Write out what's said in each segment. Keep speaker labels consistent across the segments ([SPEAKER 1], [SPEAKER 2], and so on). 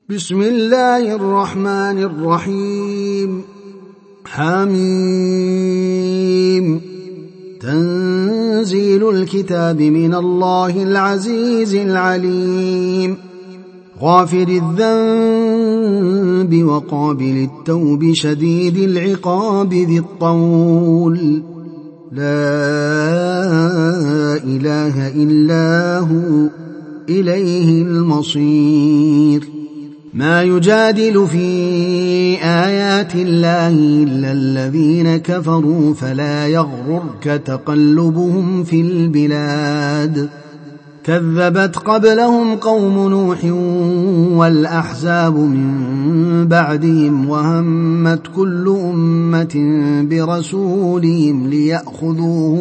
[SPEAKER 1] بسم الله الرحمن الرحيم. حميم. تنزيل الكتاب من الله العزيز العليم، غافر الذنب وقابل التوب شديد العقاب ذي الطول، لا إله إلا هو إليه المصير. ما يجادل في آيات الله إلا الذين كفروا فلا يغررك تقلبهم في البلاد. كذبت قبلهم قوم نوح والأحزاب من بعدهم، وهمت كل أمة برسولهم ليأخذوه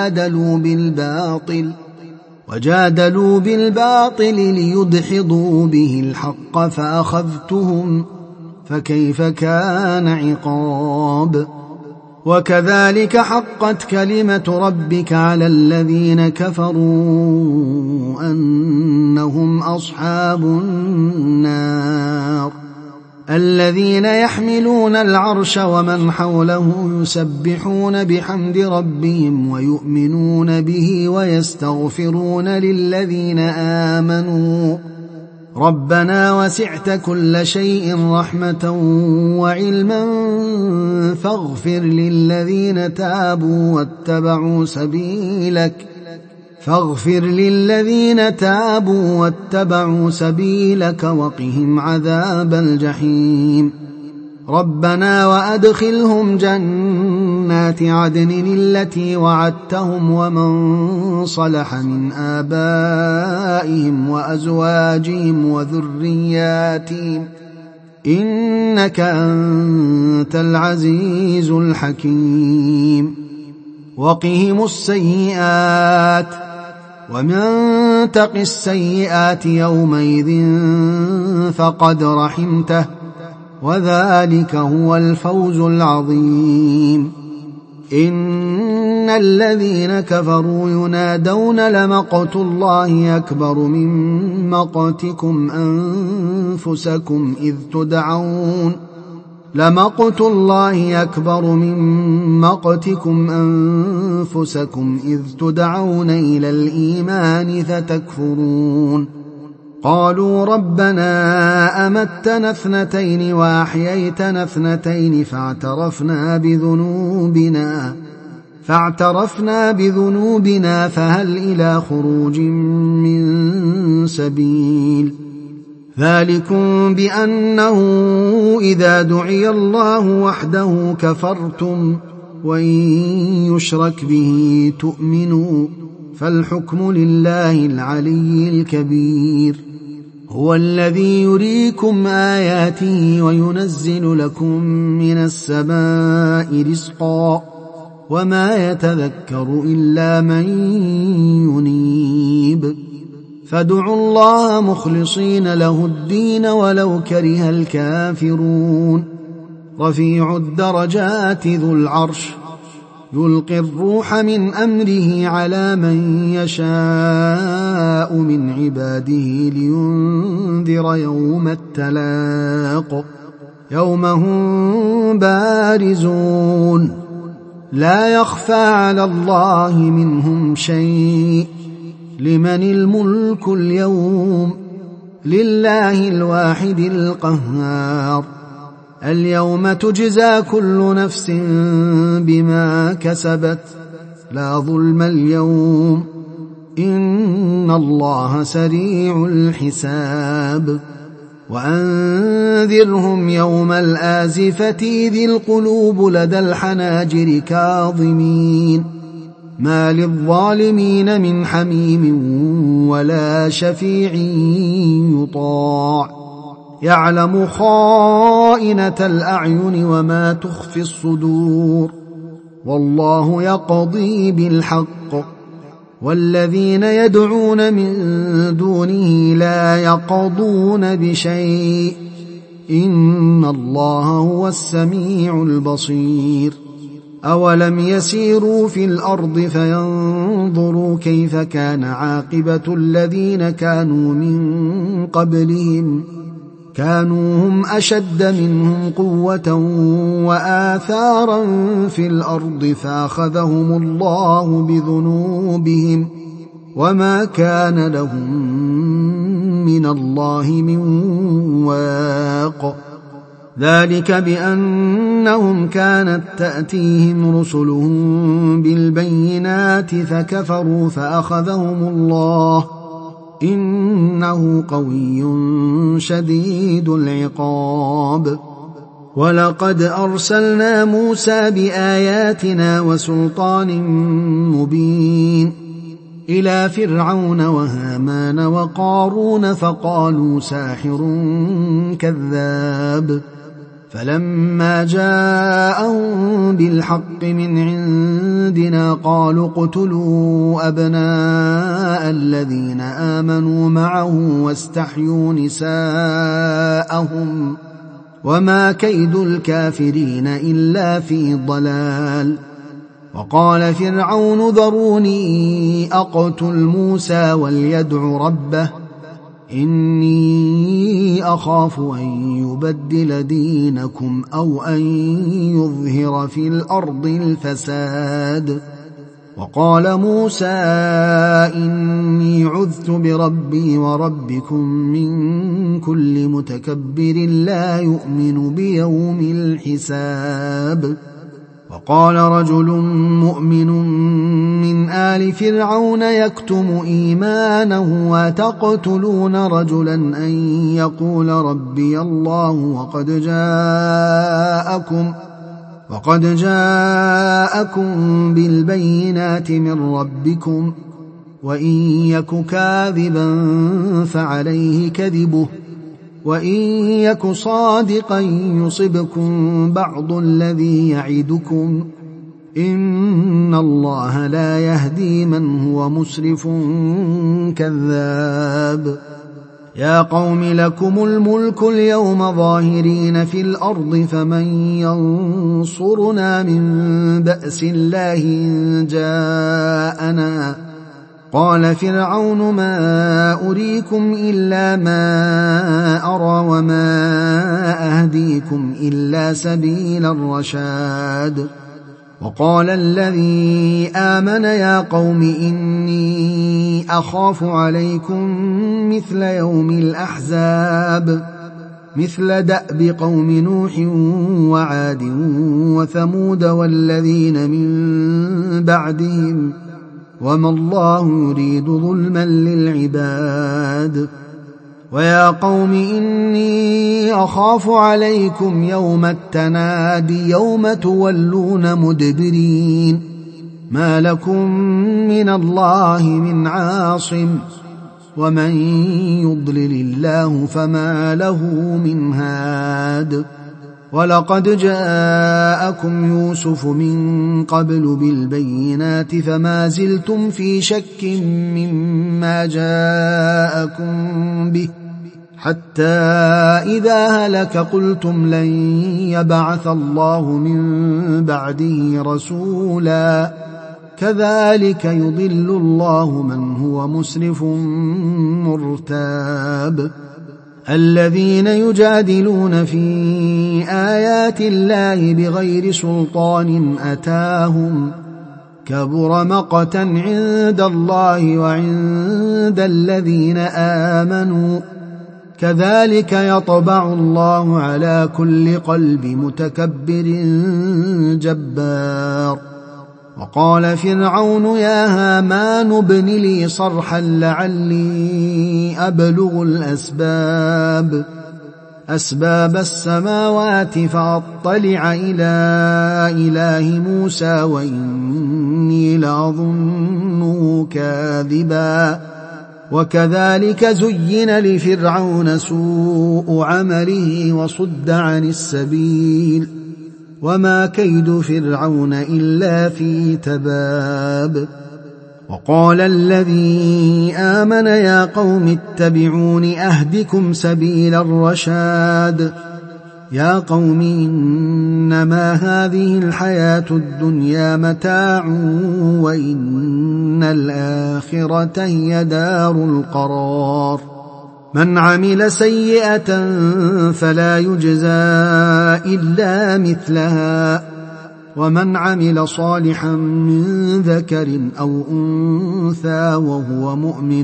[SPEAKER 1] وجادلوا بالباطل ليدحضوا به الحق فأخذتهم، فكيف كان عقاب. وكذلك حقت كلمة ربك على الذين كفروا أنهم أصحاب النار. الذين يحملون العرش ومن حوله يسبحون بحمد ربهم ويؤمنون به ويستغفرون للذين آمنوا ربنا وسعت كل شيء رحمة وعلما فاغفر للذين تابوا واتبعوا سبيلك وقهم عذاب الجحيم. ربنا وأدخلهم جنات عدن التي وعدتهم ومن صلح من آبائهم وأزواجهم وذرياتهم إنك أنت العزيز الحكيم. وقهم السيئات، ومن تق السيئات يومئذ فقد رحمته، وذلك هو الفوز العظيم. إن الذين كفروا ينادون لمقت الله أكبر من مقتكم أنفسكم إذ تدعون إلى الإيمان فتكفرون. قالوا ربنا أمتنا اثنتين وأحييتنا اثنتين فاعترفنا بذنوبنا فهل إلى خروج من سبيل. ذلكم بأنه إذا دعي الله وحده كفرتم وإن يشرك به تؤمنوا، فالحكم لله العلي الكبير. هو الذي يريكم آياته وينزل لكم من السماء رزقا، وما يتذكر إلا من ينيب. فادعوا الله مخلصين له الدين ولو كره الكافرون. رفيع الدرجات ذو العرش يلقي الروح من أمره على من يشاء من عباده لينذر يوم التلاق، يوم هم بارزون لا يخفى على الله منهم شيء. لمن الملك اليوم؟ لله الواحد القهار. اليوم تجزى كل نفس بما كسبت، لا ظلم اليوم إن الله سريع الحساب. وأنذرهم يوم الآزفة ذي القلوب لدى الحناجر كاظمين، ما للظالمين من حميم ولا شفيع يطاع. يعلم خائنة الأعين وما تخفي الصدور، والله يقضي بالحق. والذين يدعون من دونه لا يقضون بشيء، إن الله هو السميع البصير. أولم يسيروا في الأرض فينظروا كيف كان عاقبة الذين كانوا من قبلهم كانوا هم أشد منهم قوة وآثارا في الأرض فأخذهم الله بذنوبهم وما كان لهم من الله من واق. ذلك بأنهم كانت تأتيهم رسلهم بالبينات فكفروا فأخذهم الله إنه قوي شديد العقاب. ولقد أرسلنا موسى بآياتنا وسلطان مبين إلى فرعون وهامان وقارون فقالوا ساحر كذاب. فلما جاءهم بالحق من عندنا قالوا اقتلوا أبناء الذين آمنوا معه واستحيوا نساءهم وما كيد الكافرين إلا في ضلال. وقال فرعون ذروني أقتل موسى وليدع ربه إني أخاف أن يبدل دينكم أو أن يظهر في الأرض الفساد. وقال موسى إني عذت بربي وربكم من كل متكبر لا يؤمن بيوم الحساب. وقال رجل مؤمن من آل فرعون يكتم إيمانه وتقتلون رجلا أن يقول ربي الله وقد جاءكم بالبينات من ربكم وإن يك كاذبا فعليه كذبه وإن يك صادقا يصبكم بعض الذي يعدكم إن الله لا يهدي من هو مسرف كذاب. يا قوم لكم الملك اليوم ظاهرين في الأرض فمن ينصرنا من بأس الله إن جاءنا. قال فرعون ما أريكم إلا ما أرى وما أهديكم إلا سبيل الرشاد. وقال الذي آمن يا قوم إني أخاف عليكم مثل يوم الأحزاب مثل دأب قوم نوح وعاد وثمود والذين من بعدهم وما الله يريد ظلما للعباد. ويا قوم إني أخاف عليكم يوم التناد يوم تولون مدبرين ما لكم من الله من عاصم ومن يضلل الله فما له من هاد. ولقد جاءكم يوسف من قبل بالبينات فما زلتم في شك مما جاءكم به حتى إذا هلك قلتم لن يبعث الله من بعده رسولا كذلك يضل الله من هو مسرف مرتاب. الذين يجادلون في آيات الله بغير سلطان أتاهم كبر مقتا عند الله وعند الذين آمنوا كذلك يطبع الله على كل قلب متكبر جبار. وقال فرعون يا هامان ابن لي صرحا لعلي أبلغ أسباب السماوات فأطلع إلى إله موسى وإني لأظنه كاذبا. وكذلك زين لفرعون سوء عمله وصد عن السبيل وما كيد فرعون إلا في تباب. وقال الذي آمن يا قوم اتبعون أهدكم سبيل الرشاد. يا قوم إنما هذه الحياة الدنيا متاع وإن الآخرة هي دار القرار. من عمل سيئة فلا يجزى إلا مثلها ومن عمل صالحا من ذكر أو أنثى وهو مؤمن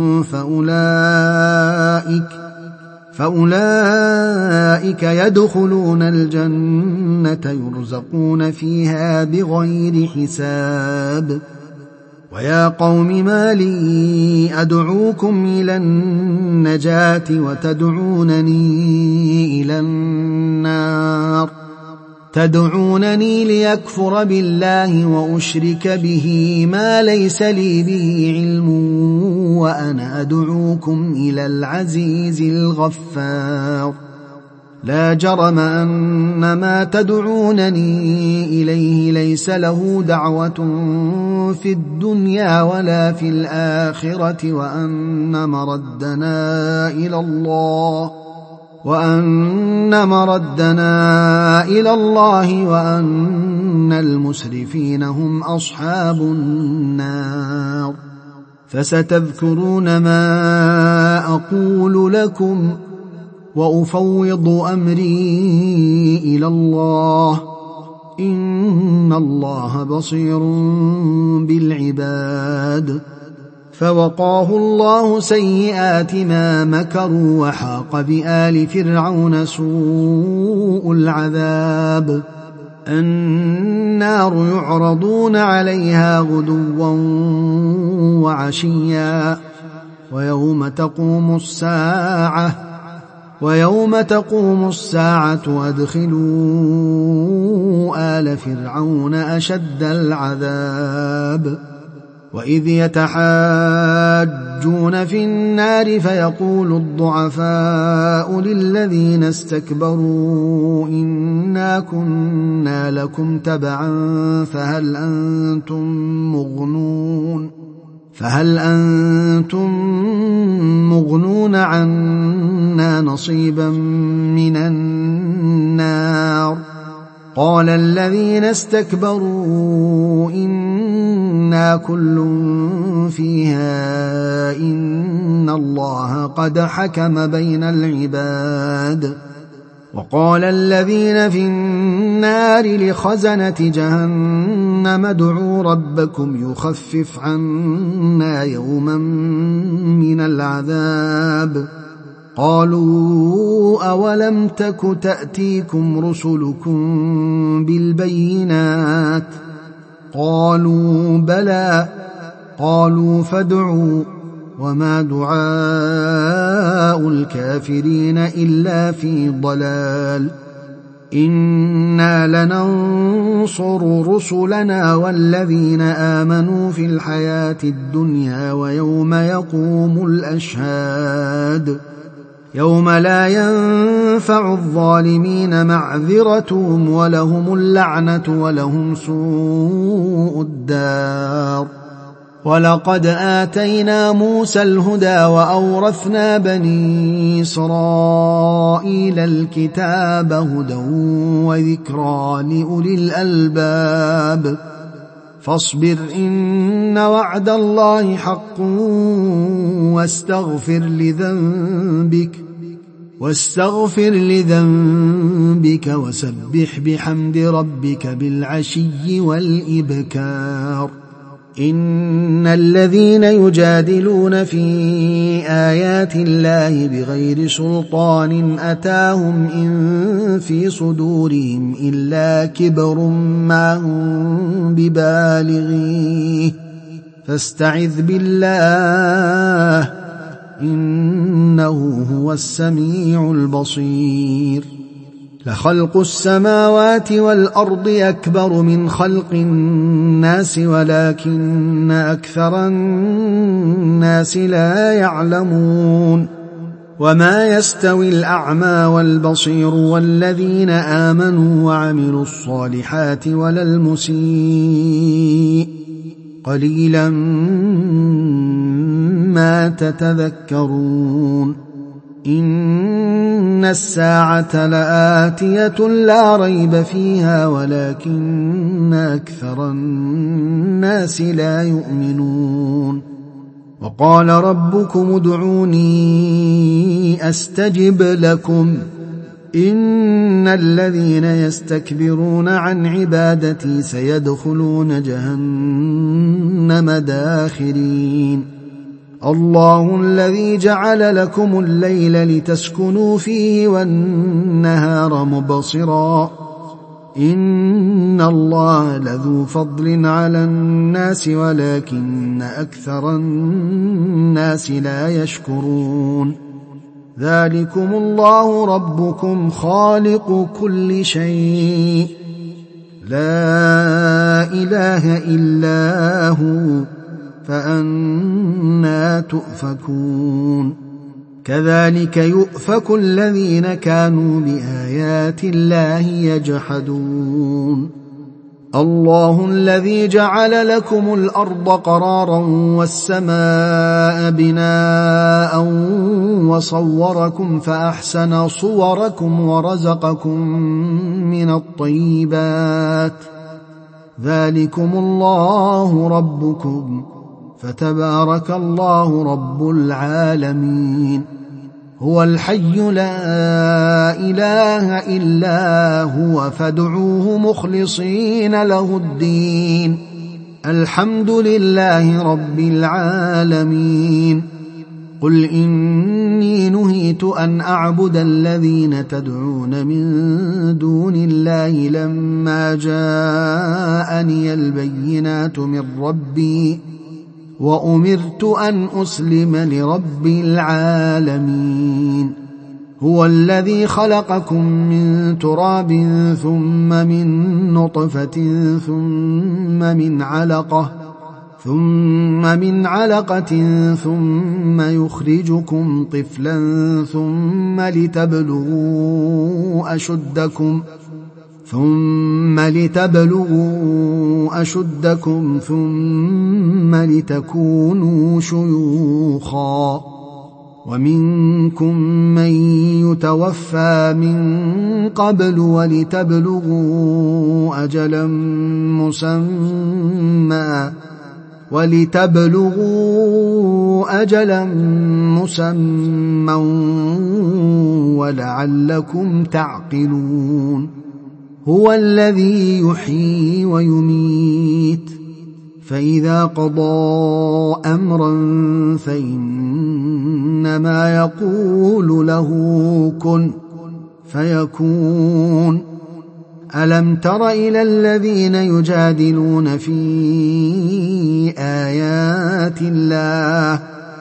[SPEAKER 1] فأولئك يدخلون الجنة يرزقون فيها بغير حساب. ويا قوم ما لي أدعوكم إلى النجاة وتدعونني إلى النار تدعونني ليكفر بالله وأشرك به ما ليس لي به علم وأنا أدعوكم إلى العزيز الغفار. لا جرم أن ما تدعونني إليه ليس له دعوة في الدنيا ولا في الآخرة وأن مردنا إلى الله وأن المسرفين هم أصحاب النار. فستذكرون ما أقول لكم وأفوض أمري إلى الله إن الله بصير بالعباد. فوقاه الله سيئات ما مكروا وحاق بآل فرعون سوء العذاب. النار يعرضون عليها غدوا وعشيا ويوم تقوم الساعة أدخلوا آل فرعون أشد العذاب. وإذ يتحاجون في النار فيقول الضعفاء للذين استكبروا إنا كنا لكم تبعا فهل أنتم مغنون عنا نصيبا من النار. قال الذين استكبروا إنا كل فيها إن الله قد حكم بين العباد. وقال الذين في النار لخزنة جهنم ادعوا ربكم يخفف عنا يوما من العذاب. قالوا أولم تك تأتيكم رسلكم بالبينات قالوا بلى قالوا فادعوا وما دعاء الكافرين إلا في ضلال. إنا لننصر رسلنا والذين آمنوا في الحياة الدنيا ويوم يقوم الأشهاد. يوم لا ينفع الظالمين معذرتهم ولهم اللعنة ولهم سوء الدار. ولقد آتينا موسى الهدى وأورثنا بني إسرائيل الكتاب هدى وذكرى لأولي الألباب. فاصبر إن وعد الله حق واستغفر لذنبك وسبح بحمد ربك بالعشي والإبكار. إن الذين يجادلون في آيات الله بغير سلطان أتاهم إن في صدورهم إلا كبر ما هم ببالغيه فاستعذ بالله إنه هو السميع البصير. لخلق السماوات والأرض أكبر من خلق الناس ولكن أكثر الناس لا يعلمون. وما يستوي الأعمى والبصير والذين آمنوا وعملوا الصالحات ولا المسيء قليلا ما تتذكرون. إن الساعة لآتية لا ريب فيها ولكن أكثر الناس لا يؤمنون. وقال ربكم ادعوني أستجب لكم إن الذين يستكبرون عن عبادتي سيدخلون جهنم داخرين الله الذي جعل لكم الليل لتسكنوا فيه والنهار مبصرا إن الله لذو فضل على الناس ولكن أكثر الناس لا يشكرون ذلكم الله ربكم خالق كل شيء لا إله إلا هو فأنى تؤفكون كذلك يؤفك الذين كانوا بآيات الله يجحدون الله الذي جعل لكم الأرض قرارا والسماء بناء وصوركم فأحسن صوركم ورزقكم من الطيبات ذلكم الله ربكم فتبارك الله رب العالمين هو الحي لا إله إلا هو فادعوه مخلصين له الدين الحمد لله رب العالمين قل إني نهيت أن أعبد الذين تدعون من دون الله لما جاءني البينات من ربي وأمرت أن أسلم لرب العالمين هو الذي خلقكم من تراب ثم من نطفة ثم من علقة ثم يخرجكم طفلا ثم لتبلغوا أشدكم ثم لتكونوا شيوخا ومنكم من يتوفى من قبل ولتبلغوا أجلا مسمى ولعلكم تعقلون هو الذي يحيي ويميت فإذا قضى أمرا فإنما يقول له كن فيكون ألم تر إلى الذين يجادلون في آيات الله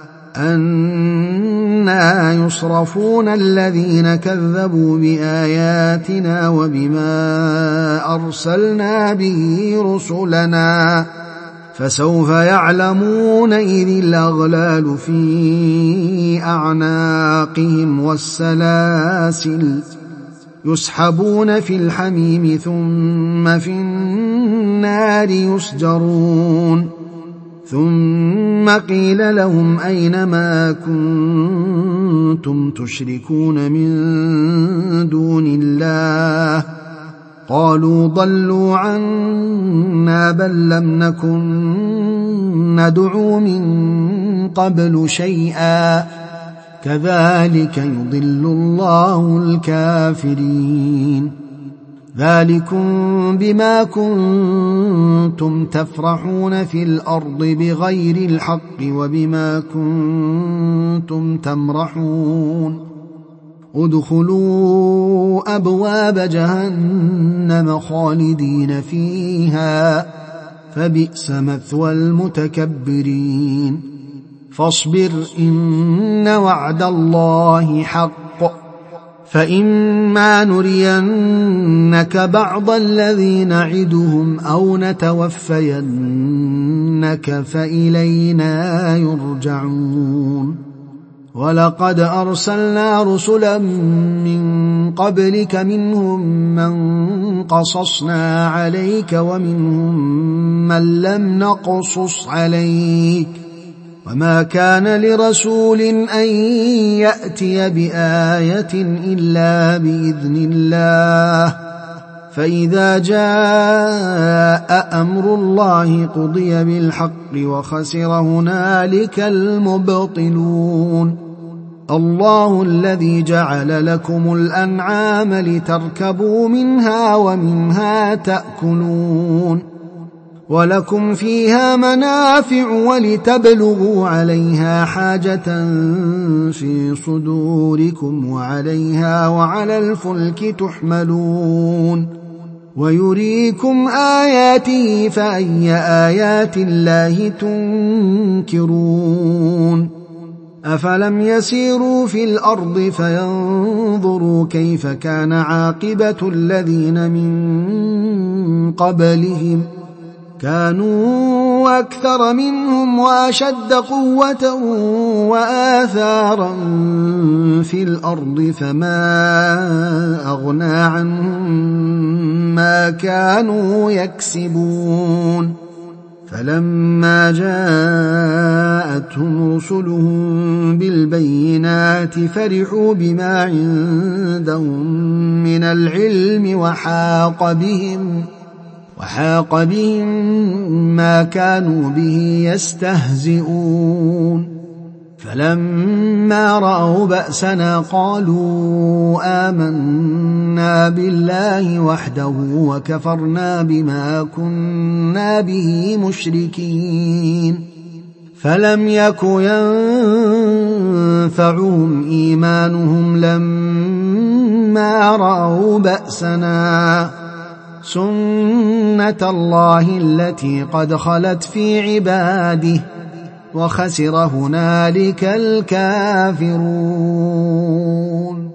[SPEAKER 1] أنى يصرفون الذين كذبوا بآياتنا وبما أرسلنا به رسلنا فسوف يعلمون إذ الأغلال في أعناقهم والسلاسل يسحبون في الحميم ثم في النار يسجرون ثم قيل لهم أين ما كنتم تشركون من دون الله قالوا ضلوا عنا بل لم نكن ندعو من قبل شيئا كذلك يضل الله الكافرين ذلكم بما كنتم تفرحون في الأرض بغير الحق وبما كنتم تمرحون ادخلوا أبواب جهنم خالدين فيها فبئس مثوى المتكبرين فاصبر إن وعد الله حق فإما نرينك بعض الذي نعدهم أو نتوفينك فإلينا يرجعون ولقد أرسلنا رسلا من قبلك منهم من قصصنا عليك ومنهم من لم نقصص عليك وما كان لرسول أن يأتي بآية إلا بإذن الله فإذا جاء أمر الله قضي بالحق وخسر هنالك المبطلون. الله الذي جعل لكم الأنعام لتركبوا منها ومنها تأكلون ولكم فيها منافع ولتبلغوا عليها حاجة في صدوركم وعليها وعلى الفلك تحملون ويريكم آياته فأي آيات الله تنكرون. أفلم يسيروا في الأرض فينظروا كيف كان عاقبة الذين من قبلهم كانوا أكثر منهم وأشد قوة وآثارا في الأرض فما أغنى عنهم ما كانوا يكسبون. فلما جاءتهم رسلهم بالبينات فرحوا بما عندهم من العلم وحاق بهم ما كانوا به يستهزئون. فلما رأوا بأسنا قالوا آمنا بالله وحده وكفرنا بما كنا به مشركين. فلم يك ينفعهم إيمانهم لما رأوا بأسنا سنة الله التي قد خلت في عباده وخسر هنالك الكافرون.